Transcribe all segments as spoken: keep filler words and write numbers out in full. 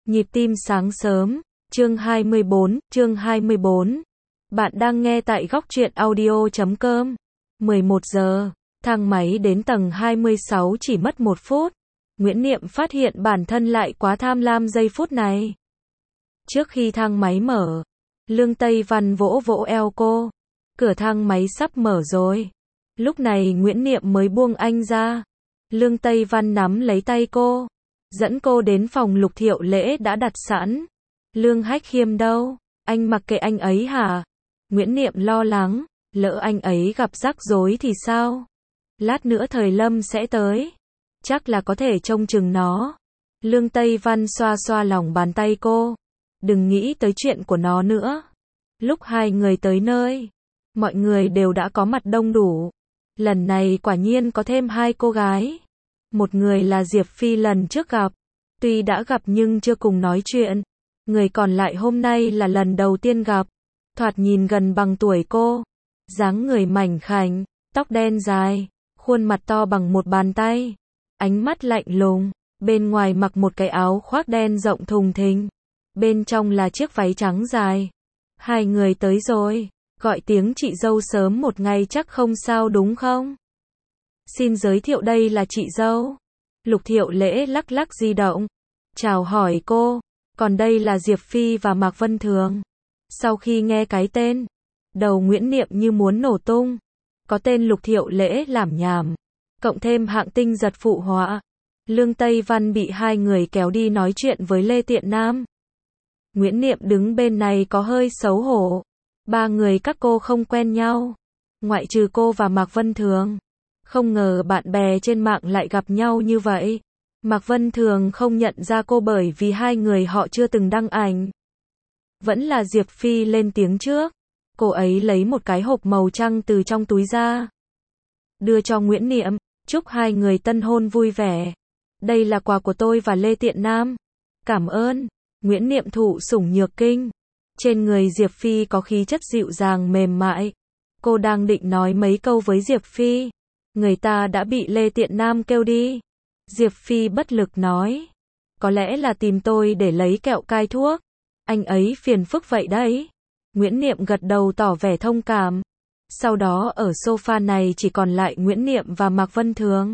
Nhịp tim sáng sớm, chương hai mươi bốn, chương hai mươi bốn. Bạn đang nghe tại góc truyện audio chấm com. mười một giờ, thang máy đến tầng hai mươi sáu chỉ mất một phút. Nguyễn Niệm phát hiện bản thân lại quá tham lam giây phút này. Trước khi thang máy mở, Lương Tây Văn vỗ vỗ eo cô. Cửa thang máy sắp mở rồi. Lúc này Nguyễn Niệm mới buông anh ra. Lương Tây Văn nắm lấy tay cô, dẫn cô đến phòng Lục Thiệu Lễ đã đặt sẵn. Lương Hách Khiêm đâu? Anh mặc kệ anh ấy hả? Nguyễn Niệm lo lắng, lỡ anh ấy gặp rắc rối thì sao? Lát nữa Thời Lâm sẽ tới, chắc là có thể trông chừng nó. Lương Tây Văn xoa xoa lòng bàn tay cô, đừng nghĩ tới chuyện của nó nữa. Lúc hai người tới nơi, mọi người đều đã có mặt đông đủ. Lần này quả nhiên có thêm hai cô gái. Một người là Diệp Phi lần trước gặp, tuy đã gặp nhưng chưa cùng nói chuyện. Người còn lại hôm nay là lần đầu tiên gặp. Thoạt nhìn gần bằng tuổi cô, dáng người mảnh khảnh, tóc đen dài, khuôn mặt to bằng một bàn tay, ánh mắt lạnh lùng. Bên ngoài mặc một cái áo khoác đen rộng thùng thình, bên trong là chiếc váy trắng dài. Hai người tới rồi, gọi tiếng chị dâu sớm một ngày chắc không sao đúng không? Xin giới thiệu đây là chị dâu. Lục Thiệu Lễ lắc lắc di động, chào hỏi cô. Còn đây là Diệp Phi và Mạc Vân Thường. Sau khi nghe cái tên, đầu Nguyễn Niệm như muốn nổ tung. Có tên Lục Thiệu Lễ làm nhảm, cộng thêm hạng tinh giật phụ họa. Lương Tây Văn bị hai người kéo đi nói chuyện với Lê Tiện Nam. Nguyễn Niệm đứng bên này có hơi xấu hổ. Ba người các cô không quen nhau, ngoại trừ cô và Mạc Vân Thường. Không ngờ bạn bè trên mạng lại gặp nhau như vậy. Mạc Vân Thường không nhận ra cô bởi vì hai người họ chưa từng đăng ảnh. Vẫn là Diệp Phi lên tiếng trước. Cô ấy lấy một cái hộp màu trắng từ trong túi ra, đưa cho Nguyễn Niệm, chúc hai người tân hôn vui vẻ. Đây là quà của tôi và Lê Tiện Nam. Cảm ơn. Nguyễn Niệm thụ sủng nhược kinh. Trên người Diệp Phi có khí chất dịu dàng mềm mại. Cô đang định nói mấy câu với Diệp Phi, người ta đã bị Lê Tiện Nam kêu đi. Diệp Phi bất lực nói, có lẽ là tìm tôi để lấy kẹo cai thuốc. Anh ấy phiền phức vậy đấy. Nguyễn Niệm gật đầu tỏ vẻ thông cảm. Sau đó ở sofa này chỉ còn lại Nguyễn Niệm và Mạc Vân Thường.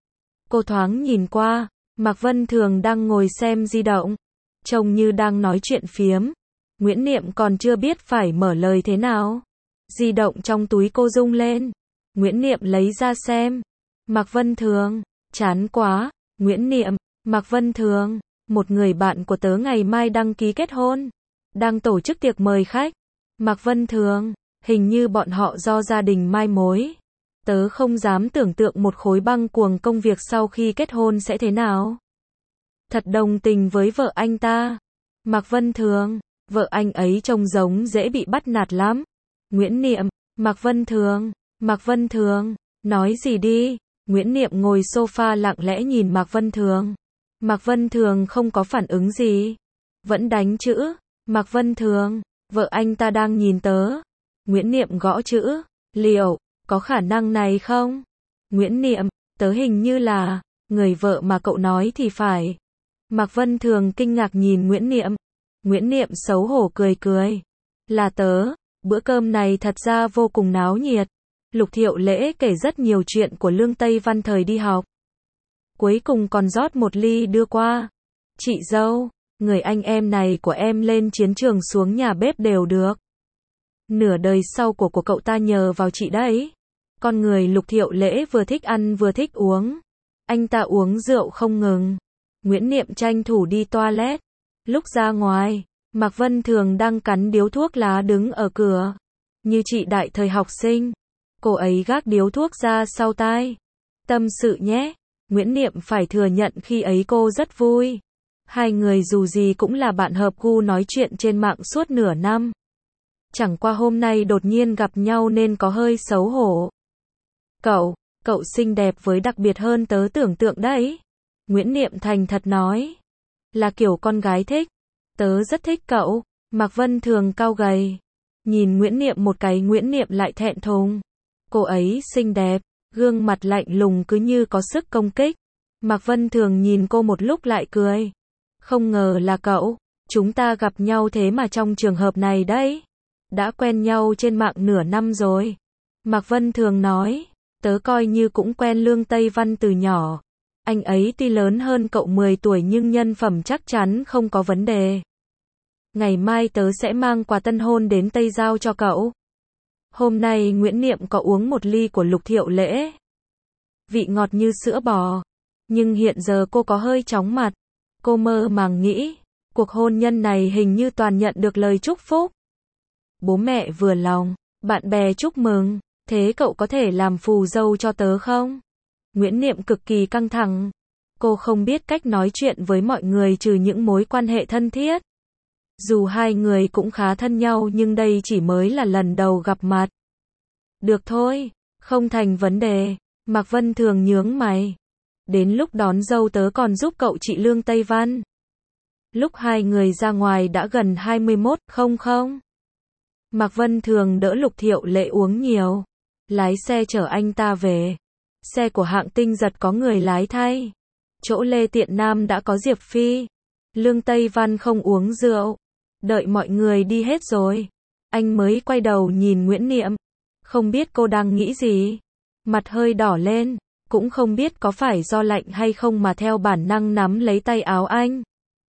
Cô thoáng nhìn qua, Mạc Vân Thường đang ngồi xem di động, trông như đang nói chuyện phiếm. Nguyễn Niệm còn chưa biết phải mở lời thế nào. Di động trong túi cô rung lên. Nguyễn Niệm lấy ra xem. Mạc Vân Thường, chán quá. Nguyễn Niệm, Mạc Vân Thường, một người bạn của tớ ngày mai đăng ký kết hôn, đang tổ chức tiệc mời khách. Mạc Vân Thường, hình như bọn họ do gia đình mai mối. Tớ không dám tưởng tượng một khối băng cuồng công việc sau khi kết hôn sẽ thế nào. Thật đồng tình với vợ anh ta. Mạc Vân Thường, vợ anh ấy trông giống dễ bị bắt nạt lắm. Nguyễn Niệm, Mạc Vân Thường, Mạc Vân Thường, nói gì đi. Nguyễn Niệm ngồi sofa lặng lẽ nhìn Mạc Vân Thường. Mạc Vân Thường không có phản ứng gì, vẫn đánh chữ. Mạc Vân Thường, vợ anh ta đang nhìn tớ. Nguyễn Niệm gõ chữ, liệu có khả năng này không? Nguyễn Niệm, tớ hình như là người vợ mà cậu nói thì phải. Mạc Vân Thường kinh ngạc nhìn Nguyễn Niệm. Nguyễn Niệm xấu hổ cười cười, là tớ. Bữa cơm này thật ra vô cùng náo nhiệt. Lục Thiệu Lễ kể rất nhiều chuyện của Lương Tây Văn thời đi học. Cuối cùng còn rót một ly đưa qua. Chị dâu, người anh em này của em lên chiến trường xuống nhà bếp đều được. Nửa đời sau của của cậu ta nhờ vào chị đấy. Con người Lục Thiệu Lễ vừa thích ăn vừa thích uống. Anh ta uống rượu không ngừng. Nguyễn Niệm tranh thủ đi toilet. Lúc ra ngoài, Mạc Vân Thường đang cắn điếu thuốc lá đứng ở cửa. Như chị đại thời học sinh. Cô ấy gác điếu thuốc ra sau tai. Tâm sự nhé. Nguyễn Niệm phải thừa nhận khi ấy cô rất vui. Hai người dù gì cũng là bạn hợp gu nói chuyện trên mạng suốt nửa năm. Chẳng qua hôm nay đột nhiên gặp nhau nên có hơi xấu hổ. Cậu, cậu xinh đẹp với đặc biệt hơn tớ tưởng tượng đấy. Nguyễn Niệm thành thật nói. Là kiểu con gái thích. Tớ rất thích cậu. Mạc Vân Thường cao gầy. Nhìn Nguyễn Niệm một cái, Nguyễn Niệm lại thẹn thùng. Cô ấy xinh đẹp, gương mặt lạnh lùng cứ như có sức công kích. Mạc Vân Thường nhìn cô một lúc lại cười. Không ngờ là cậu. Chúng ta gặp nhau thế mà trong trường hợp này đấy. Đã quen nhau trên mạng nửa năm rồi. Mạc Vân Thường nói. Tớ coi như cũng quen Lương Tây Văn từ nhỏ. Anh ấy tuy lớn hơn cậu mười tuổi nhưng nhân phẩm chắc chắn không có vấn đề. Ngày mai tớ sẽ mang quà tân hôn đến Tây Giao cho cậu. Hôm nay Nguyễn Niệm có uống một ly của Lục Thiệu Lễ. Vị ngọt như sữa bò. Nhưng hiện giờ cô có hơi chóng mặt. Cô mơ màng nghĩ, cuộc hôn nhân này hình như toàn nhận được lời chúc phúc. Bố mẹ vừa lòng, bạn bè chúc mừng, thế cậu có thể làm phù dâu cho tớ không? Nguyễn Niệm cực kỳ căng thẳng. Cô không biết cách nói chuyện với mọi người trừ những mối quan hệ thân thiết. Dù hai người cũng khá thân nhau nhưng đây chỉ mới là lần đầu gặp mặt. Được thôi, không thành vấn đề. Mạc Vân Thường nhướng mày. Đến lúc đón dâu tớ còn giúp cậu chị Lương Tây Văn. Lúc hai người ra ngoài đã gần hai mươi mốt, không không? Mạc Vân Thường đỡ Lục Thiệu Lễ uống nhiều. Lái xe chở anh ta về. Xe của hạng Tinh Giật có người lái thay. Chỗ Lê Tiện Nam đã có Diệp Phi. Lương Tây Văn không uống rượu. Đợi mọi người đi hết rồi. Anh mới quay đầu nhìn Nguyễn Niệm. Không biết cô đang nghĩ gì. Mặt hơi đỏ lên. Cũng không biết có phải do lạnh hay không mà theo bản năng nắm lấy tay áo anh.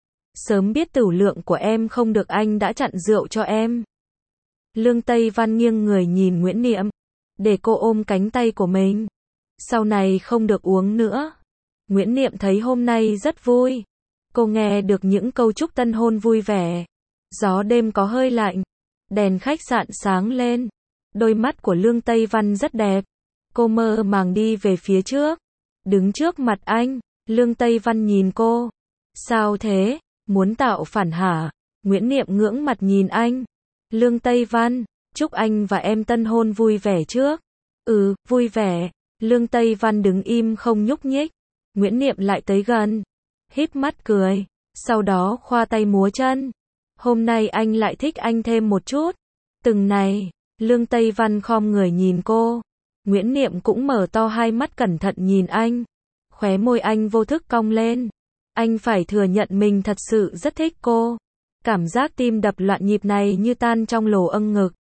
Sớm biết tửu lượng của em không được anh đã chặn rượu cho em. Lương Tây Văn nghiêng người nhìn Nguyễn Niệm. Để cô ôm cánh tay của mình. Sau này không được uống nữa. Nguyễn Niệm thấy hôm nay rất vui. Cô nghe được những câu chúc tân hôn vui vẻ. Gió đêm có hơi lạnh. Đèn khách sạn sáng lên. Đôi mắt của Lương Tây Văn rất đẹp. Cô mơ màng đi về phía trước. Đứng trước mặt anh. Lương Tây Văn nhìn cô. Sao thế? Muốn tạo phản hả? Nguyễn Niệm ngưỡng mặt nhìn anh. Lương Tây Văn, chúc anh và em tân hôn vui vẻ trước. Ừ, vui vẻ. Lương Tây Văn đứng im không nhúc nhích. Nguyễn Niệm lại tới gần. Híp mắt cười. Sau đó khoa tay múa chân. Hôm nay anh lại thích anh thêm một chút. Từng này. Lương Tây Văn khom người nhìn cô. Nguyễn Niệm cũng mở to hai mắt cẩn thận nhìn anh. Khóe môi anh vô thức cong lên. Anh phải thừa nhận mình thật sự rất thích cô. Cảm giác tim đập loạn nhịp này như tan trong lồ âng ngực.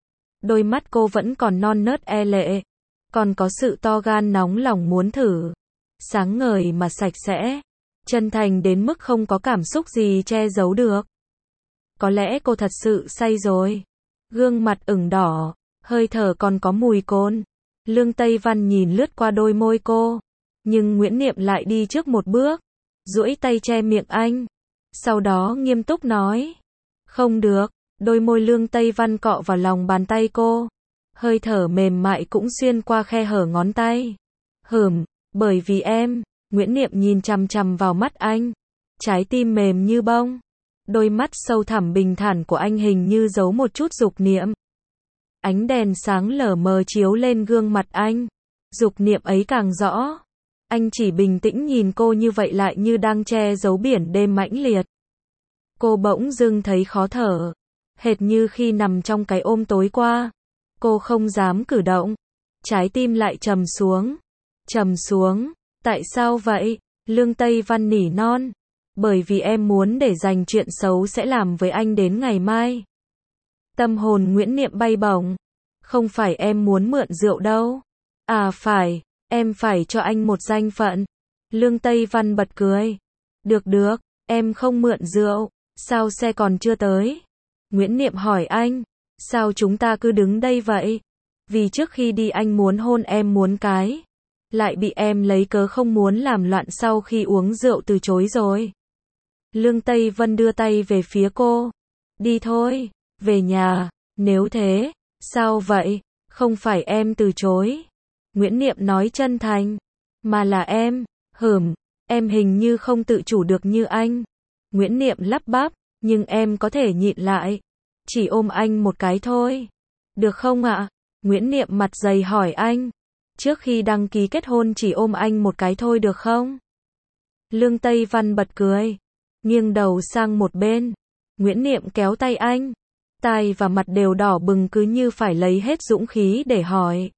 Đôi mắt cô vẫn còn non nớt e lệ. Còn có sự to gan nóng lòng muốn thử. Sáng ngời mà sạch sẽ. Chân thành đến mức không có cảm xúc gì che giấu được. Có lẽ cô thật sự say rồi. Gương mặt ửng đỏ. Hơi thở còn có mùi cồn. Lương Tây Văn nhìn lướt qua đôi môi cô. Nhưng Nguyễn Niệm lại đi trước một bước. Duỗi tay che miệng anh. Sau đó nghiêm túc nói. Không được. Đôi môi Lương Tây Văn cọ vào lòng bàn tay cô. Hơi thở mềm mại cũng xuyên qua khe hở ngón tay. Hửm, bởi vì em. Nguyễn Niệm nhìn chằm chằm vào mắt anh. Trái tim mềm như bông. Đôi mắt sâu thẳm bình thản của anh hình như giấu một chút dục niệm. Ánh đèn sáng lờ mờ chiếu lên gương mặt anh. Dục niệm ấy càng rõ. Anh chỉ bình tĩnh nhìn cô như vậy lại như đang che giấu biển đêm mãnh liệt. Cô bỗng dưng thấy khó thở. Hệt như khi nằm trong cái ôm tối qua. Cô không dám cử động. Trái tim lại trầm xuống. Trầm xuống. Tại sao vậy? Lương Tây Văn nỉ non. Bởi vì em muốn để dành chuyện xấu sẽ làm với anh đến ngày mai. Tâm hồn Nguyễn Niệm bay bổng. Không phải em muốn mượn rượu đâu. À phải, em phải cho anh một danh phận. Lương Tây Văn bật cười. Được được, em không mượn rượu. Sao xe còn chưa tới? Nguyễn Niệm hỏi anh. Sao chúng ta cứ đứng đây vậy? Vì trước khi đi anh muốn hôn em muốn cái. Lại bị em lấy cớ không muốn làm loạn sau khi uống rượu từ chối rồi. Lương Tây Vân đưa tay về phía cô. Đi thôi, về nhà. Nếu thế, sao vậy? Không phải em từ chối. Nguyễn Niệm nói chân thành. Mà là em, hửm, em hình như không tự chủ được như anh. Nguyễn Niệm lắp bắp, nhưng em có thể nhịn lại. Chỉ ôm anh một cái thôi. Được không ạ? Nguyễn Niệm mặt dày hỏi anh. Trước khi đăng ký kết hôn chỉ ôm anh một cái thôi được không? Lương Tây Văn bật cười. Nghiêng đầu sang một bên. Nguyễn Niệm kéo tay anh. Tai và mặt đều đỏ bừng cứ như phải lấy hết dũng khí để hỏi.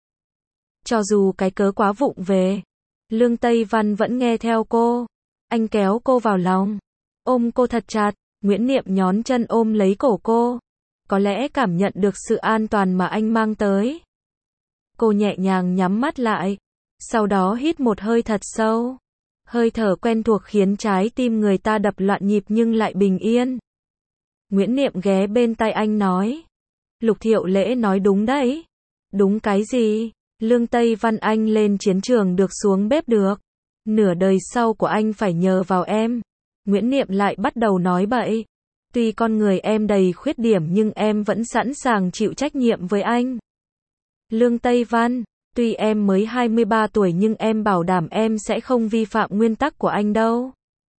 Cho dù cái cớ quá vụng về. Lương Tây Văn vẫn nghe theo cô. Anh kéo cô vào lòng. ôm cô thật chặt. Nguyễn Niệm nhón chân ôm lấy cổ cô. Có lẽ cảm nhận được sự an toàn mà anh mang tới. Cô nhẹ nhàng nhắm mắt lại. Sau đó hít một hơi thật sâu. Hơi thở quen thuộc khiến trái tim người ta đập loạn nhịp nhưng lại bình yên. Nguyễn Niệm ghé bên tai anh nói. Lục Thiệu Lễ nói đúng đấy. Đúng cái gì? Lương Tây Văn anh lên chiến trường được xuống bếp được. Nửa đời sau của anh phải nhờ vào em. Nguyễn Niệm lại bắt đầu nói bậy. Tuy con người em đầy khuyết điểm nhưng em vẫn sẵn sàng chịu trách nhiệm với anh. Lương Tây Văn, tuy em mới hai mươi ba tuổi nhưng em bảo đảm em sẽ không vi phạm nguyên tắc của anh đâu.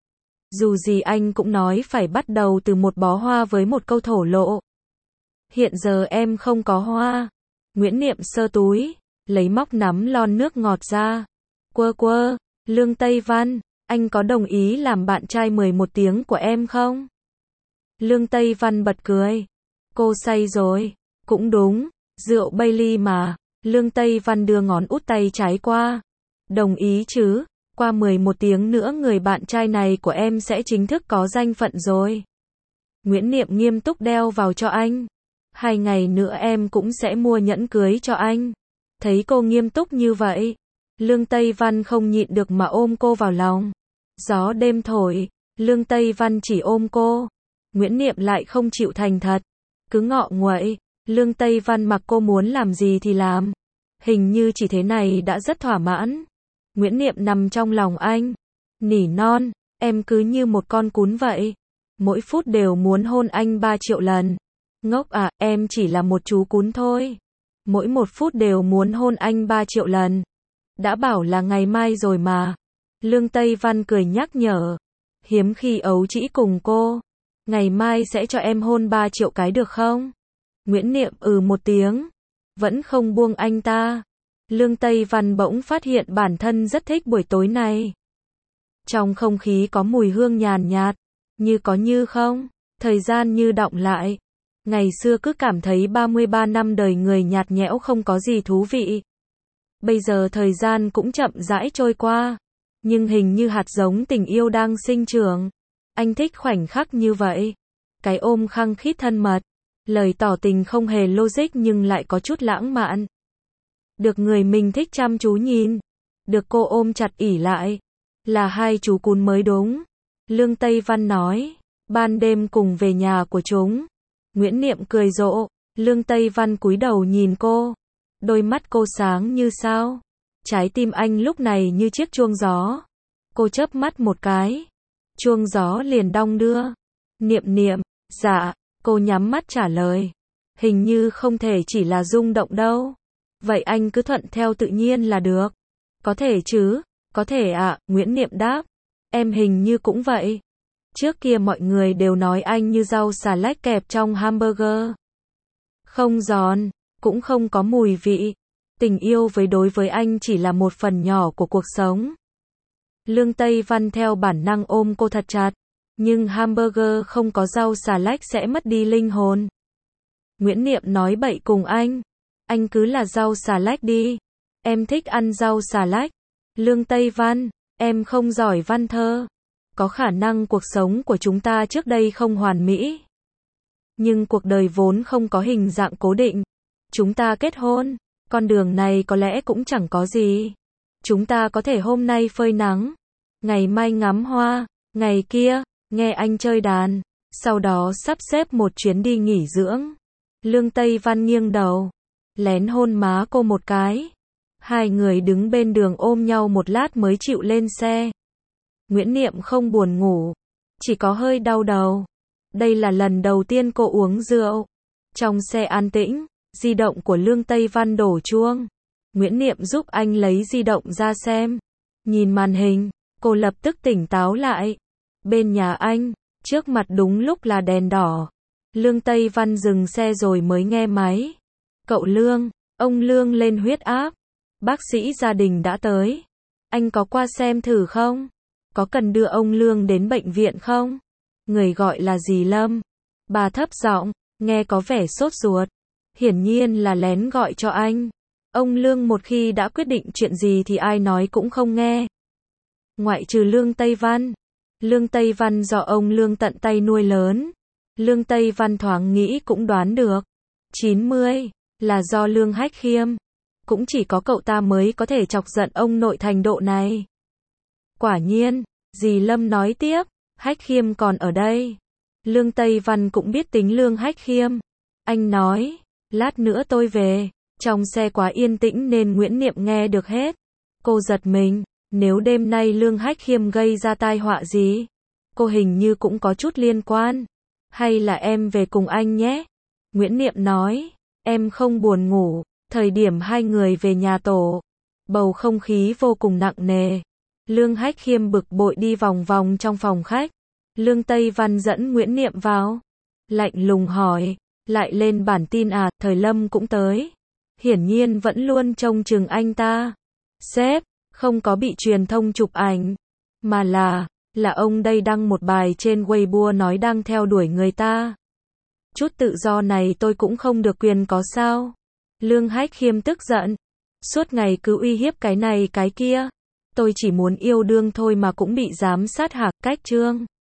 Dù gì anh cũng nói phải bắt đầu từ một bó hoa với một câu thổ lộ. Hiện giờ em không có hoa. Nguyễn Niệm sơ túi, lấy móc nắm lon nước ngọt ra. Quơ quơ, Lương Tây Văn, anh có đồng ý làm bạn trai mười một tiếng của em không? Lương Tây Văn bật cười. Cô say rồi. Cũng đúng, rượu Bailey mà. Lương Tây Văn đưa ngón út tay trái qua. Đồng ý chứ, qua mười một tiếng nữa người bạn trai này của em sẽ chính thức có danh phận rồi. Nguyễn Niệm nghiêm túc đeo vào cho anh. Hai ngày nữa em cũng sẽ mua nhẫn cưới cho anh. Thấy cô nghiêm túc như vậy, Lương Tây Văn không nhịn được mà ôm cô vào lòng. Gió đêm thổi, Lương Tây Văn chỉ ôm cô. Nguyễn Niệm lại không chịu thành thật. Cứ ngọ nguậy, Lương Tây Văn mặc cô muốn làm gì thì làm. Hình như chỉ thế này đã rất thỏa mãn. Nguyễn Niệm nằm trong lòng anh. Nỉ non, em cứ như một con cún vậy. Mỗi phút đều muốn hôn anh ba triệu lần. Ngốc à, em chỉ là một chú cún thôi. Mỗi một phút đều muốn hôn anh ba triệu lần. Đã bảo là ngày mai rồi mà. Lương Tây Văn cười nhắc nhở. Hiếm khi ấu trĩ cùng cô. Ngày mai sẽ cho em hôn ba triệu cái được không? Nguyễn Niệm ừ một tiếng. Vẫn không buông anh ta. Lương Tây Văn bỗng phát hiện bản thân rất thích buổi tối này. Trong không khí có mùi hương nhàn nhạt. Như có như không. Thời gian như đọng lại. Ngày xưa cứ cảm thấy ba mươi ba năm đời người nhạt nhẽo không có gì thú vị. Bây giờ thời gian cũng chậm rãi trôi qua. Nhưng hình như hạt giống tình yêu đang sinh trưởng. Anh thích khoảnh khắc như vậy. Cái ôm khăng khít thân mật. Lời tỏ tình không hề logic nhưng lại có chút lãng mạn. Được người mình thích chăm chú nhìn. Được cô ôm chặt ỉ lại. Là hai chú cún mới đúng. Lương Tây Văn nói. Ban đêm cùng về nhà của chúng. Nguyễn Niệm cười rộ. Lương Tây Văn cúi đầu nhìn cô. Đôi mắt cô sáng như sao. Trái tim anh lúc này như chiếc chuông gió. Cô chớp mắt một cái. Chuông gió liền đong đưa. Niệm niệm, dạ. Cô nhắm mắt trả lời. Hình như không thể chỉ là rung động đâu. Vậy anh cứ thuận theo tự nhiên là được. Có thể chứ, có thể ạ, à, Nguyễn Niệm đáp. Em hình như cũng vậy. Trước kia mọi người đều nói anh như rau xà lách kẹp trong hamburger. Không giòn, cũng không có mùi vị. Tình yêu với đối với anh chỉ là một phần nhỏ của cuộc sống. Lương Tây Văn theo bản năng ôm cô thật chặt. Nhưng hamburger không có rau xà lách sẽ mất đi linh hồn. Nguyễn Niệm nói bậy cùng anh. Anh cứ là rau xà lách đi. Em thích ăn rau xà lách. Lương Tây Văn, em không giỏi văn thơ. Có khả năng cuộc sống của chúng ta trước đây không hoàn mỹ. Nhưng cuộc đời vốn không có hình dạng cố định. Chúng ta kết hôn. Con đường này có lẽ cũng chẳng có gì. Chúng ta có thể hôm nay phơi nắng. Ngày mai ngắm hoa. Ngày kia, nghe anh chơi đàn. Sau đó sắp xếp một chuyến đi nghỉ dưỡng. Lương Tây Văn nghiêng đầu. Lén hôn má cô một cái. Hai người đứng bên đường ôm nhau một lát mới chịu lên xe. Nguyễn Niệm không buồn ngủ. Chỉ có hơi đau đầu. Đây là lần đầu tiên cô uống rượu. Trong xe an tĩnh, di động của Lương Tây Văn đổ chuông. Nguyễn Niệm giúp anh lấy di động ra xem. Nhìn màn hình, cô lập tức tỉnh táo lại. Bên nhà anh, trước mặt đúng lúc là đèn đỏ. Lương Tây Văn dừng xe rồi mới nghe máy. Cậu Lương, ông Lương lên huyết áp. Bác sĩ gia đình đã tới. Anh có qua xem thử không? Có cần đưa ông Lương đến bệnh viện không? Người gọi là dì Lâm. Bà thấp giọng, nghe có vẻ sốt ruột. Hiển nhiên là lén gọi cho anh. Ông Lương một khi đã quyết định chuyện gì thì ai nói cũng không nghe. Ngoại trừ Lương Tây Văn. Lương Tây Văn do ông Lương tận tay nuôi lớn. Lương Tây Văn thoáng nghĩ cũng đoán được. chín mươi là do Lương Hách Khiêm. Cũng chỉ có cậu ta mới có thể chọc giận ông nội thành độ này. Quả nhiên, dì Lâm nói tiếp, Hách Khiêm còn ở đây. Lương Tây Văn cũng biết tính Lương Hách Khiêm. Anh nói, lát nữa tôi về. Trong xe quá yên tĩnh nên Nguyễn Niệm nghe được hết. Cô giật mình, nếu đêm nay Lương Hách Khiêm gây ra tai họa gì, cô hình như cũng có chút liên quan. Hay là em về cùng anh nhé? Nguyễn Niệm nói, em không buồn ngủ. Thời điểm hai người về nhà tổ, bầu không khí vô cùng nặng nề. Lương Hách Khiêm bực bội đi vòng vòng trong phòng khách. Lương Tây Văn dẫn Nguyễn Niệm vào. Lạnh lùng hỏi, lại lên bản tin à, Thời Lâm cũng tới. Hiển nhiên vẫn luôn trông chừng anh ta. Sếp, không có bị truyền thông chụp ảnh, mà là, là ông đây đăng một bài trên Weibo nói đang theo đuổi người ta. Chút tự do này tôi cũng không được quyền có sao? Lương Hách Khiêm tức giận. Suốt ngày cứ uy hiếp cái này cái kia. Tôi chỉ muốn yêu đương thôi mà cũng bị giám sát hả? Cách trương.